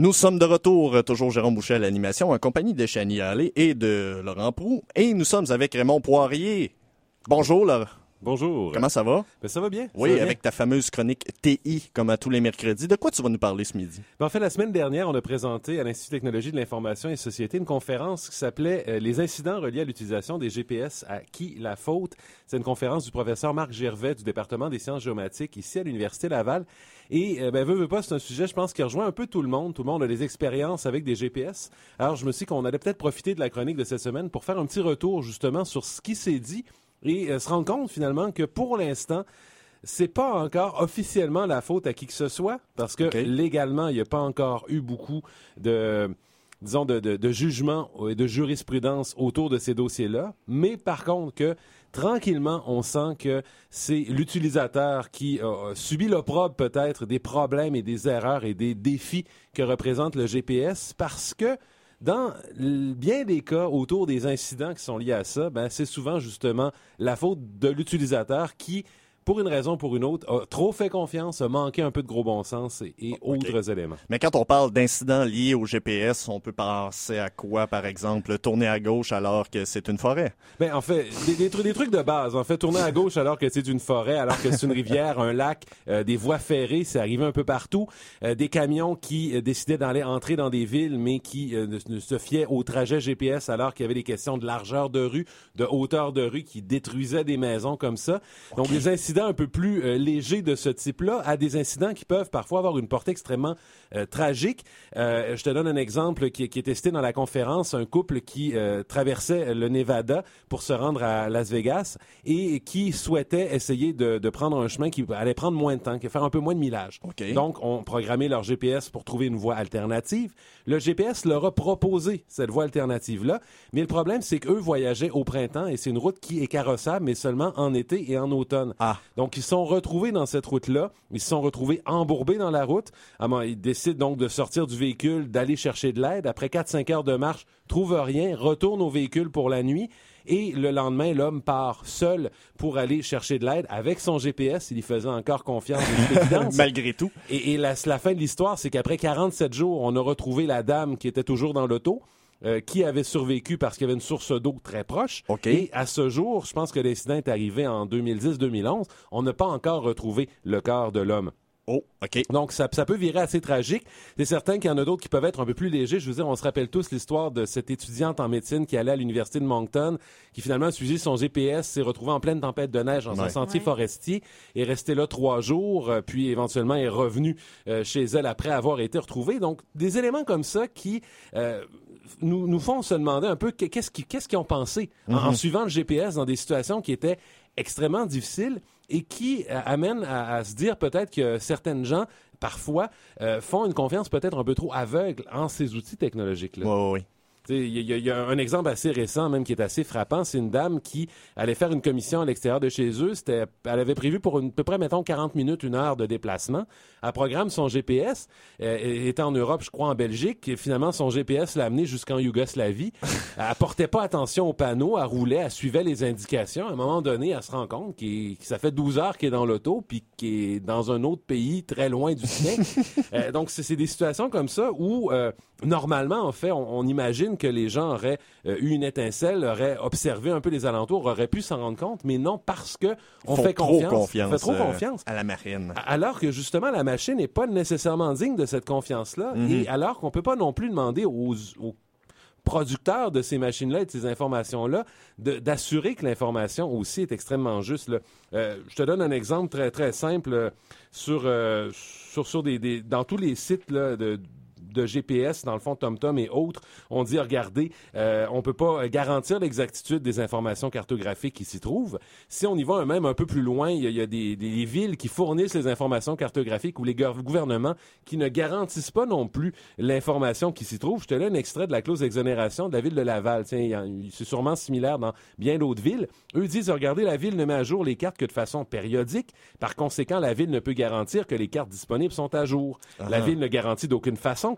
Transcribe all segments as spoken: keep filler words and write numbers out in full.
Nous sommes de retour, toujours Jérôme Boucher à l'animation, en compagnie de Chani Allé et de Laurent Proulx. Et nous sommes avec Raymond Poirier. Bonjour, Laurent. Bonjour. Comment ça va? Ben, ça va bien. Oui, va bien. avec ta fameuse chronique T I, comme à tous les mercredis. De quoi tu vas nous parler ce midi? Ben, en fait, la semaine dernière, on a présenté à l'Institut de technologie de l'information et société une conférence qui s'appelait euh, « Les incidents reliés à l'utilisation des G P S, à qui la faute ?» C'est une conférence du professeur Marc Gervais du département des sciences géomatiques ici à l'Université Laval. Et, euh, ben, veux, veux pas, c'est un sujet, je pense, qui rejoint un peu tout le monde. Tout le monde a des expériences avec des G P S. Alors, je me suis dit qu'on allait peut-être profiter de la chronique de cette semaine pour faire un petit retour, justement, sur ce qui s'est dit et euh, se rendre compte, finalement, que pour l'instant, c'est pas encore officiellement la faute à qui que ce soit, parce que okay. légalement, il n'y a pas encore eu beaucoup de, disons, de, de, de jugement et de jurisprudence autour de ces dossiers-là. Mais par contre, que tranquillement, on sent que c'est l'utilisateur qui a subi l'opprobre peut-être des problèmes et des erreurs et des défis que représente le G P S, parce que dans bien des cas autour des incidents qui sont liés à ça, ben, c'est souvent justement la faute de l'utilisateur qui, pour une raison ou pour une autre, a trop fait confiance, a manqué un peu de gros bon sens et, et okay. autres éléments. Mais quand on parle d'incidents liés au G P S, on peut penser à quoi, par exemple? Tourner à gauche alors que c'est une forêt? Ben, en fait, des, des, trucs, des trucs de base. En fait, tourner à gauche alors que c'est une forêt, alors que c'est une rivière, un lac, euh, des voies ferrées, c'est arrivé un peu partout. Euh, des camions qui euh, décidaient d'aller entrer dans des villes, mais qui euh, ne, ne se fiaient au trajet G P S alors qu'il y avait des questions de largeur de rue, de hauteur de rue qui détruisaient des maisons comme ça. Okay. Donc, des incidents un peu plus euh, légers de ce type-là à des incidents qui peuvent parfois avoir une portée extrêmement euh, tragique. Euh, je te donne un exemple qui, qui était cité dans la conférence, un couple qui euh, traversait le Nevada pour se rendre à Las Vegas et qui souhaitait essayer de, de prendre un chemin qui allait prendre moins de temps, qui allait faire un peu moins de millage. Okay. Donc, on programmait leur G P S pour trouver une voie alternative. Le G P S leur a proposé cette voie alternative-là, mais le problème, c'est qu'eux voyageaient au printemps et c'est une route qui est carrossable, mais seulement en été et en automne. Ah. Donc, ils se sont retrouvés dans cette route-là. Ils se sont retrouvés embourbés dans la route. Alors, ils décident donc de sortir du véhicule, d'aller chercher de l'aide. Après quatre à cinq heures de marche, trouvent rien, retournent au véhicule pour la nuit. Et le lendemain, l'homme part seul pour aller chercher de l'aide avec son G P S. Il y faisait encore confiance. Malgré tout. Et, et la, la fin de l'histoire, c'est qu'après quarante-sept jours, on a retrouvé la dame qui était toujours dans l'auto. Euh, qui avait survécu parce qu'il y avait une source d'eau très proche. Okay. Et à ce jour, je pense que l'incident est arrivé en deux mille dix deux mille onze, on n'a pas encore retrouvé le corps de l'homme. Oh, OK. Donc, ça, ça peut virer assez tragique. C'est certain qu'il y en a d'autres qui peuvent être un peu plus légers. Je veux dire, on se rappelle tous l'histoire de cette étudiante en médecine qui allait à l'université de Moncton, qui finalement a suivi son G P S, s'est retrouvée en pleine tempête de neige dans ouais. un sentier ouais. forestier, est restée là trois jours, euh, puis éventuellement est revenue euh, chez elle après avoir été retrouvée. Donc, des éléments comme ça qui euh, nous, nous font se demander un peu qu'est-ce qu'ils, qu'est-ce qu'ils ont pensé mm-hmm. en, en suivant le G P S dans des situations qui étaient extrêmement difficiles et qui euh, amènent à, à se dire peut-être que certaines gens, parfois, euh, font une confiance peut-être un peu trop aveugle en ces outils technologiques-là. Oui, oui, oui. Il y, y, y a un exemple assez récent, même, qui est assez frappant. C'est une dame qui allait faire une commission à l'extérieur de chez eux. C'était, elle avait prévu pour une, à peu près, mettons, quarante minutes, une heure de déplacement. Elle programme son G P S. Euh, elle était en Europe, je crois, en Belgique. Et finalement, son G P S l'a amenée jusqu'en Yougoslavie. Elle portait pas attention aux panneaux. Elle roulait, elle suivait les indications. À un moment donné, elle se rend compte que ça fait douze heures qu'elle est dans l'auto puis qu'elle est dans un autre pays très loin du sien. euh, donc, c'est, c'est des situations comme ça où, euh, normalement, en fait, on, on imagine que les gens auraient euh, eu une étincelle, auraient observé un peu les alentours, auraient pu s'en rendre compte, mais non, parce que on fait confiance, confiance, on fait trop euh, confiance à la marine. Alors que justement, la machine n'est pas nécessairement digne de cette confiance-là, mm-hmm. et alors qu'on peut pas non plus demander aux, aux producteurs de ces machines-là et de ces informations-là de, d'assurer que l'information aussi est extrêmement juste. Là. Euh, je te donne un exemple très très simple euh, sur euh, sur sur des, des dans tous les sites là, de de G P S, dans le fond, TomTom et autres, on dit, regardez, euh, on peut pas garantir l'exactitude des informations cartographiques qui s'y trouvent. Si on y va même un peu plus loin, il y a, il y a des, des villes qui fournissent les informations cartographiques ou les gouvernements qui ne garantissent pas non plus l'information qui s'y trouve. Je te donne un extrait de la clause d'exonération de la ville de Laval. Tiens, il y a, c'est sûrement similaire dans bien d'autres villes. Eux disent, regardez, la ville ne met à jour les cartes que de façon périodique. Par conséquent, la ville ne peut garantir que les cartes disponibles sont à jour. Uh-huh. La ville ne garantit d'aucune façon que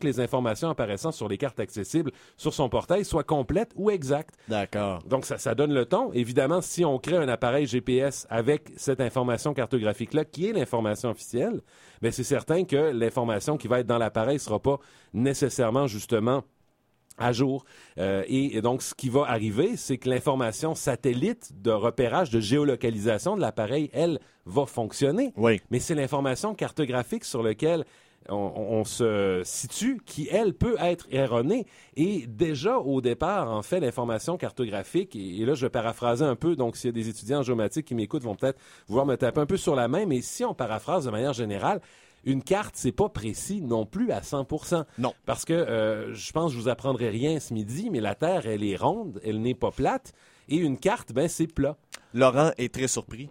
que les informations apparaissant sur les cartes accessibles sur son portail soient complètes ou exactes. D'accord. Donc, ça, ça donne le ton. Évidemment, si on crée un appareil G P S avec cette information cartographique-là, qui est l'information officielle, bien, c'est certain que l'information qui va être dans l'appareil ne sera pas nécessairement, justement, à jour. Euh, et, et donc, ce qui va arriver, c'est que l'information satellite de repérage, de géolocalisation de l'appareil, elle, va fonctionner. Oui. Mais c'est l'information cartographique sur laquelle on, on se situe qui, elle, peut être erronée. Et déjà, au départ, en fait, l'information cartographique, et, et là, je vais paraphraser un peu, donc s'il y a des étudiants en géomatique qui m'écoutent, vont peut-être vouloir me taper un peu sur la main, mais si on paraphrase de manière générale, une carte, c'est pas précis non plus à cent pour cent. Non. Parce que euh, je pense que je vous apprendrai rien ce midi, mais la Terre, elle est ronde, elle n'est pas plate. Et une carte, ben c'est plat. Laurent est très surpris.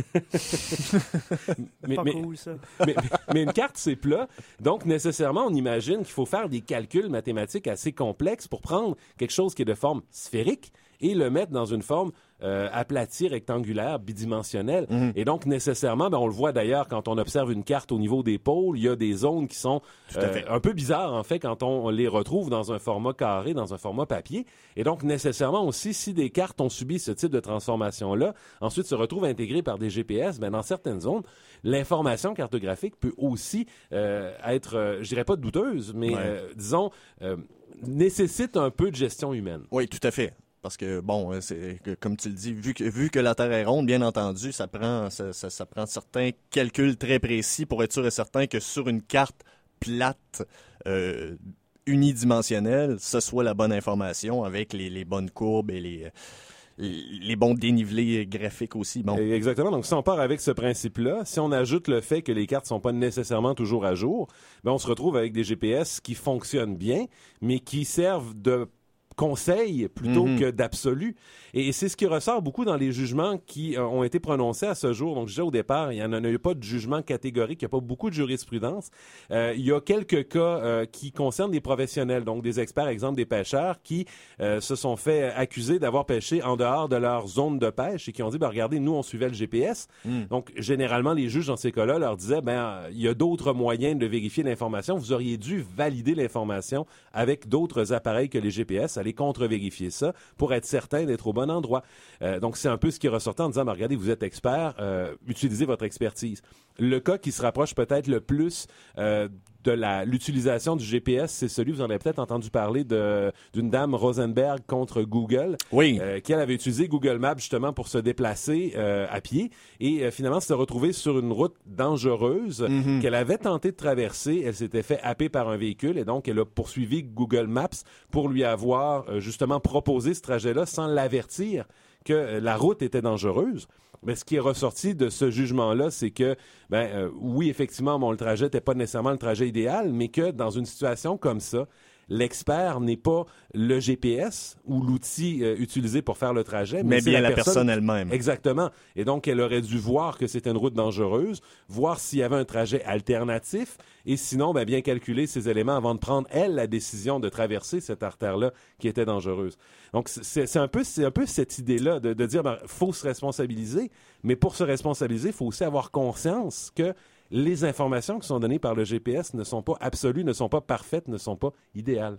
mais, pas mais, cool, ça. mais, mais, mais une carte, c'est plat. Donc, nécessairement, on imagine qu'il faut faire des calculs mathématiques assez complexes pour prendre quelque chose qui est de forme sphérique et le mettre dans une forme euh, aplatie, rectangulaire, bidimensionnelle. Mm-hmm. Et donc, nécessairement, ben, on le voit d'ailleurs quand on observe une carte au niveau des pôles, il y a des zones qui sont euh, un peu bizarres, en fait, quand on les retrouve dans un format carré, dans un format papier. Et donc, nécessairement aussi, si des cartes ont subi ce type de transformation-là, ensuite se retrouvent intégrées par des G P S, ben, dans certaines zones, l'information cartographique peut aussi euh, être, euh, je dirais pas douteuse, mais, ouais. euh, disons, euh, nécessite un peu de gestion humaine. Oui, tout à fait. Parce que, bon, c'est, comme tu le dis, vu que, vu que la Terre est ronde, bien entendu, ça prend, ça, ça, ça prend certains calculs très précis pour être sûr et certain que sur une carte plate, euh, unidimensionnelle, ce soit la bonne information avec les, les bonnes courbes et les... les bons dénivelés graphiques aussi. Bon. Exactement. Donc, si on part avec ce principe-là, si on ajoute le fait que les cartes sont pas nécessairement toujours à jour, ben on se retrouve avec des G P S qui fonctionnent bien, mais qui servent de conseil plutôt mm-hmm. que d'absolu. Et c'est ce qui ressort beaucoup dans les jugements qui euh, ont été prononcés à ce jour. Donc, déjà au départ, il n'y en a eu pas de jugement catégorique, il n'y a pas beaucoup de jurisprudence. Euh, il y a quelques cas euh, qui concernent des professionnels, donc des experts, exemple des pêcheurs, qui euh, se sont fait accuser d'avoir pêché en dehors de leur zone de pêche et qui ont dit, ben, regardez, nous, on suivait le G P S. Mm. Donc, généralement, les juges dans ces cas-là leur disaient, ben, euh, il y a d'autres moyens de vérifier l'information. Vous auriez dû valider l'information avec d'autres appareils que les G P S, aller contre-vérifier ça pour être certain d'être au bon endroit. Euh, donc, c'est un peu ce qui ressortait en disant, ben, regardez, vous êtes expert, euh, utilisez votre expertise. Le cas qui se rapproche peut-être le plus euh, de la, l'utilisation du G P S, c'est celui, vous en avez peut-être entendu parler, de, d'une dame Rosenberg contre Google, oui. euh, qui elle avait utilisé Google Maps justement pour se déplacer euh, à pied et euh, finalement s'est retrouvée sur une route dangereuse mm-hmm. qu'elle avait tenté de traverser. Elle s'était fait happer par un véhicule et donc elle a poursuivi Google Maps pour lui avoir euh, justement proposé ce trajet-là sans l'avertir que euh, la route était dangereuse. Mais ce qui est ressorti de ce jugement-là, c'est que, ben, euh, oui, effectivement, bon, le trajet n'était pas nécessairement le trajet idéal, mais que dans une situation comme ça, l'expert n'est pas le G P S ou l'outil euh, utilisé pour faire le trajet, mais, mais c'est bien la, la personne... personne elle-même. Exactement. Et donc, elle aurait dû voir que c'était une route dangereuse, voir s'il y avait un trajet alternatif, et sinon, ben, bien calculer ces éléments avant de prendre, elle, la décision de traverser cette artère-là qui était dangereuse. Donc, c'est, c'est, un, peu, c'est un peu cette idée-là de, de dire, ben, faut se responsabiliser, mais pour se responsabiliser, il faut aussi avoir conscience que les informations qui sont données par le G P S ne sont pas absolues, ne sont pas parfaites, ne sont pas idéales.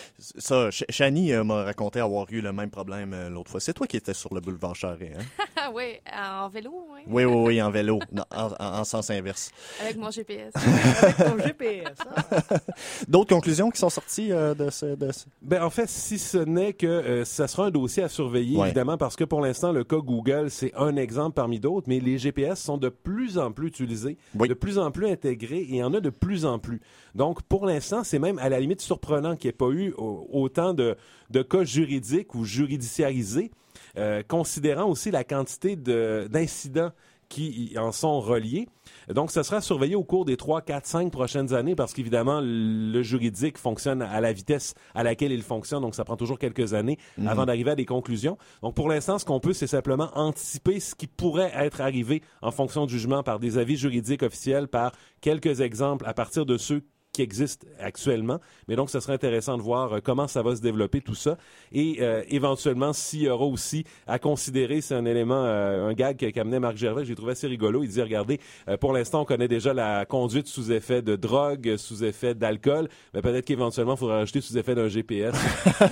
Ça, Ch- Chani euh, m'a raconté avoir eu le même problème euh, l'autre fois. C'est toi qui étais sur le boulevard Charest, hein? Oui, en vélo, oui. Oui, oui, oui, en vélo, en, en, en sens inverse. Avec mon G P S. Avec ton G P S, hein? D'autres conclusions qui sont sorties euh, de ce... De ce... Ben, en fait, si ce n'est que euh, ça sera un dossier à surveiller, ouais. évidemment, parce que pour l'instant, le cas Google, c'est un exemple parmi d'autres, mais les G P S sont de plus en plus utilisés, oui. de plus en plus intégrés, et il y en a de plus en plus. Donc, pour l'instant, c'est même à la limite surprenant qu'il n'y ait pas eu autant de, de cas juridiques ou juridiciarisés, euh, considérant aussi la quantité de, d'incidents qui en sont reliés. Donc, ça sera surveillé au cours des trois, quatre, cinq prochaines années parce qu'évidemment, le juridique fonctionne à la vitesse à laquelle il fonctionne. Donc, ça prend toujours quelques années mmh. avant d'arriver à des conclusions. Donc, pour l'instant, ce qu'on peut, c'est simplement anticiper ce qui pourrait être arrivé en fonction du jugement par des avis juridiques officiels, par quelques exemples à partir de ceux qui existe actuellement. Mais donc, ce serait intéressant de voir euh, comment ça va se développer, tout ça. Et euh, éventuellement, s'il y aura aussi à considérer, c'est un élément, euh, un gag qu'amenait Marc Gervais, j'ai trouvé assez rigolo. Il disait, regardez, euh, pour l'instant, on connaît déjà la conduite sous effet de drogue, sous effet d'alcool, mais peut-être qu'éventuellement, il faudra rajouter sous effet d'un G P S.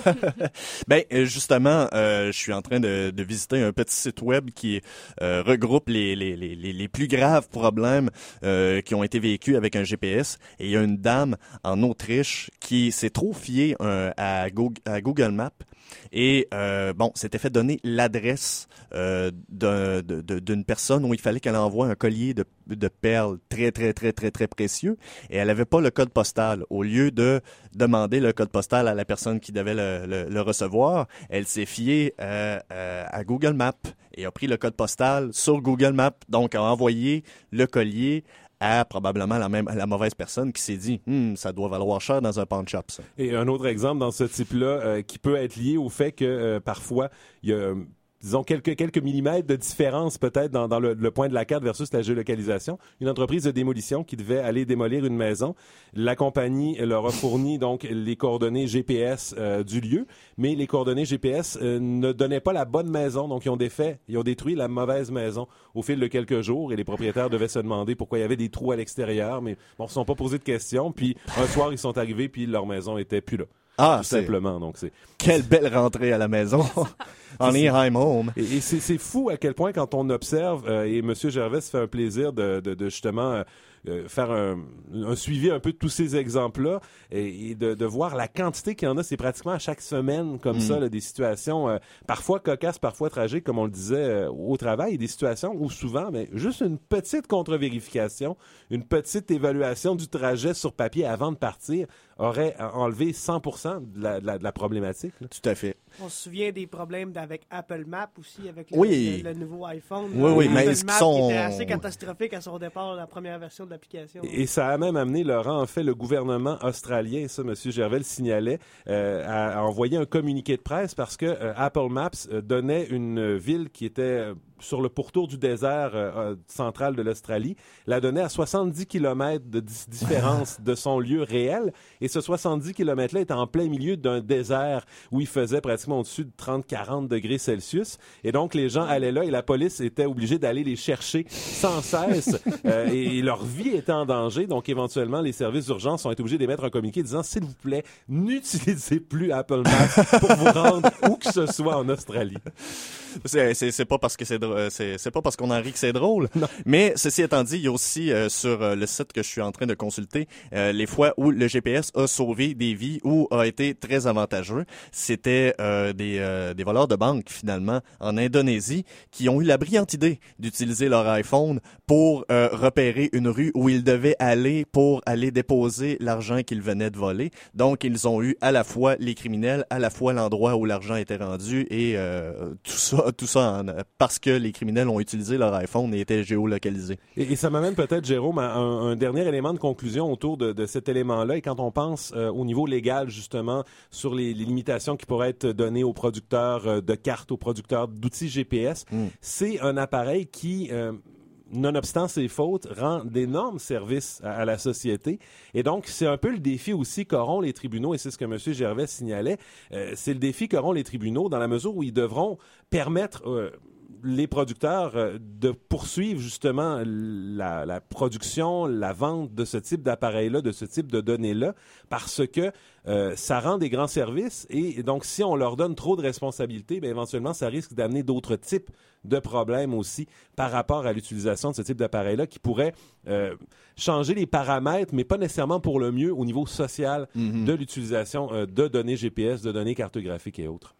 Ben, justement, euh, je suis en train de, de visiter un petit site web qui euh, regroupe les, les, les, les plus graves problèmes euh, qui ont été vécus avec un G P S. Et il y a une dame en Autriche qui s'est trop fiée euh, à, Google, à Google Maps et euh, bon, s'était fait donner l'adresse euh, d'un, de, de, d'une personne où il fallait qu'elle envoie un collier de, de perles très, très, très, très, très précieux et elle avait pas le code postal. Au lieu de demander le code postal à la personne qui devait le, le, le recevoir, elle s'est fiée euh, euh, à Google Maps et a pris le code postal sur Google Maps, donc a envoyé le collier à probablement la même la mauvaise personne qui s'est dit hm, ça doit valoir cher dans un pawn shop, ça. Et un autre exemple dans ce type-là euh, qui peut être lié au fait que euh, parfois il y a euh, disons quelques quelques millimètres de différence peut-être dans, dans le, le point de la carte versus la géolocalisation. Une entreprise de démolition qui devait aller démolir une maison, la compagnie leur a fourni donc les coordonnées G P S euh, du lieu, mais les coordonnées G P S euh, ne donnaient pas la bonne maison, donc ils ont défait, ils ont détruit la mauvaise maison au fil de quelques jours et les propriétaires devaient se demander pourquoi il y avait des trous à l'extérieur, mais bon, ils ne se sont pas posé de questions, puis un soir ils sont arrivés puis leur maison était plus là. Ah, tout simplement. Donc c'est quelle belle rentrée à la maison. On est I'm home. Et, et c'est, c'est fou à quel point quand on observe, euh, et M. Gervais se fait un plaisir de, de, de justement euh, euh, faire un, un suivi un peu de tous ces exemples-là et, et de, de voir la quantité qu'il y en a. C'est pratiquement à chaque semaine comme mm. ça, là, des situations euh, parfois cocasses, parfois tragiques, comme on le disait euh, au travail, et des situations où souvent, mais juste une petite contre-vérification, une petite évaluation du trajet sur papier avant de partir aurait enlevé cent pour cent de la, de la, de la problématique. Là. Tout à fait. On se souvient des problèmes avec Apple Maps aussi, avec le, oui. le, le nouveau iPhone. Oui, oui, mais Apple Maps sont... qui était assez catastrophique à son départ, la première version de l'application. Et, et ça a même amené, Laurent, en fait, le gouvernement australien, ça, M. Gervais le signalait, euh, à, à envoyer un communiqué de presse parce que euh, Apple Maps euh, donnait une ville qui était euh, sur le pourtour du désert euh, central de l'Australie, la donnait à soixante-dix kilomètres de di- différence de son lieu réel. Et ce soixante-dix kilomètres-là était en plein milieu d'un désert où il faisait pratiquement au-dessus de trente à quarante degrés Celsius. Et donc, les gens allaient là et la police était obligée d'aller les chercher sans cesse. euh, et, et leur vie était en danger. Donc, éventuellement, les services d'urgence ont été obligés d'émettre un communiqué disant, s'il vous plaît, n'utilisez plus Apple Maps pour vous rendre où que ce soit en Australie. C'est, c'est, c'est pas parce que c'est, drôle, c'est, c'est pas parce qu'on en rit que c'est drôle. Non. Mais ceci étant dit, il y a aussi euh, sur euh, le site que je suis en train de consulter euh, les fois où le G P S a sauvé des vies ou a été très avantageux. C'était euh, des, euh, des voleurs de banque finalement en Indonésie qui ont eu la brillante idée d'utiliser leur iPhone pour euh, repérer une rue où ils devaient aller pour aller déposer l'argent qu'ils venaient de voler. Donc ils ont eu à la fois les criminels, à la fois l'endroit où l'argent était rendu et euh, tout ça tout ça en, parce que les criminels ont utilisé leur iPhone et étaient géolocalisés. Et, et ça m'amène peut-être, Jérôme, à un, un dernier élément de conclusion autour de, de cet élément-là. Et quand on pense euh, au niveau légal, justement, sur les, les limitations qui pourraient être données aux producteurs euh, de cartes, aux producteurs d'outils G P S, mm. c'est un appareil qui... Euh, nonobstant ses fautes, rend d'énormes services à, à la société. Et donc, c'est un peu le défi aussi qu'auront les tribunaux, et c'est ce que M. Gervais signalait, euh, c'est le défi qu'auront les tribunaux dans la mesure où ils devront permettre... Euh, les producteurs euh, de poursuivre justement la, la production, la vente de ce type d'appareil-là, de ce type de données-là, parce que euh, ça rend des grands services et donc si on leur donne trop de responsabilités, bien, éventuellement, ça risque d'amener d'autres types de problèmes aussi par rapport à l'utilisation de ce type d'appareil-là qui pourrait euh, changer les paramètres, mais pas nécessairement pour le mieux au niveau social mm-hmm. de l'utilisation euh, de données G P S, de données cartographiques et autres.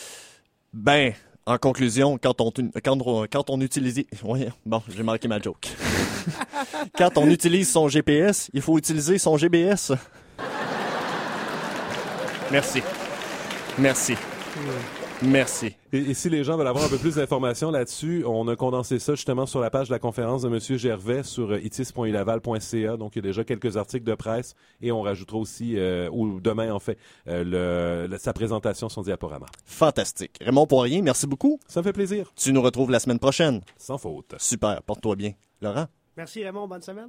Ben... En conclusion, quand on, quand on, quand on utilise... Oui, bon, j'ai manqué ma joke. Quand on utilise son G P S, il faut utiliser son G B S. Merci. Merci. Merci. Et, et si les gens veulent avoir un peu plus d'informations là-dessus, on a condensé ça justement sur la page de la conférence de M. Gervais sur itis point u laval point c a. Donc, il y a déjà quelques articles de presse et on rajoutera aussi, euh, ou demain en fait, euh, le, le, sa présentation, son diaporama. Fantastique. Raymond Poirier, merci beaucoup. Ça me fait plaisir. Tu nous retrouves la semaine prochaine. Sans faute. Super. Porte-toi bien. Laurent? Merci Raymond, bonne semaine.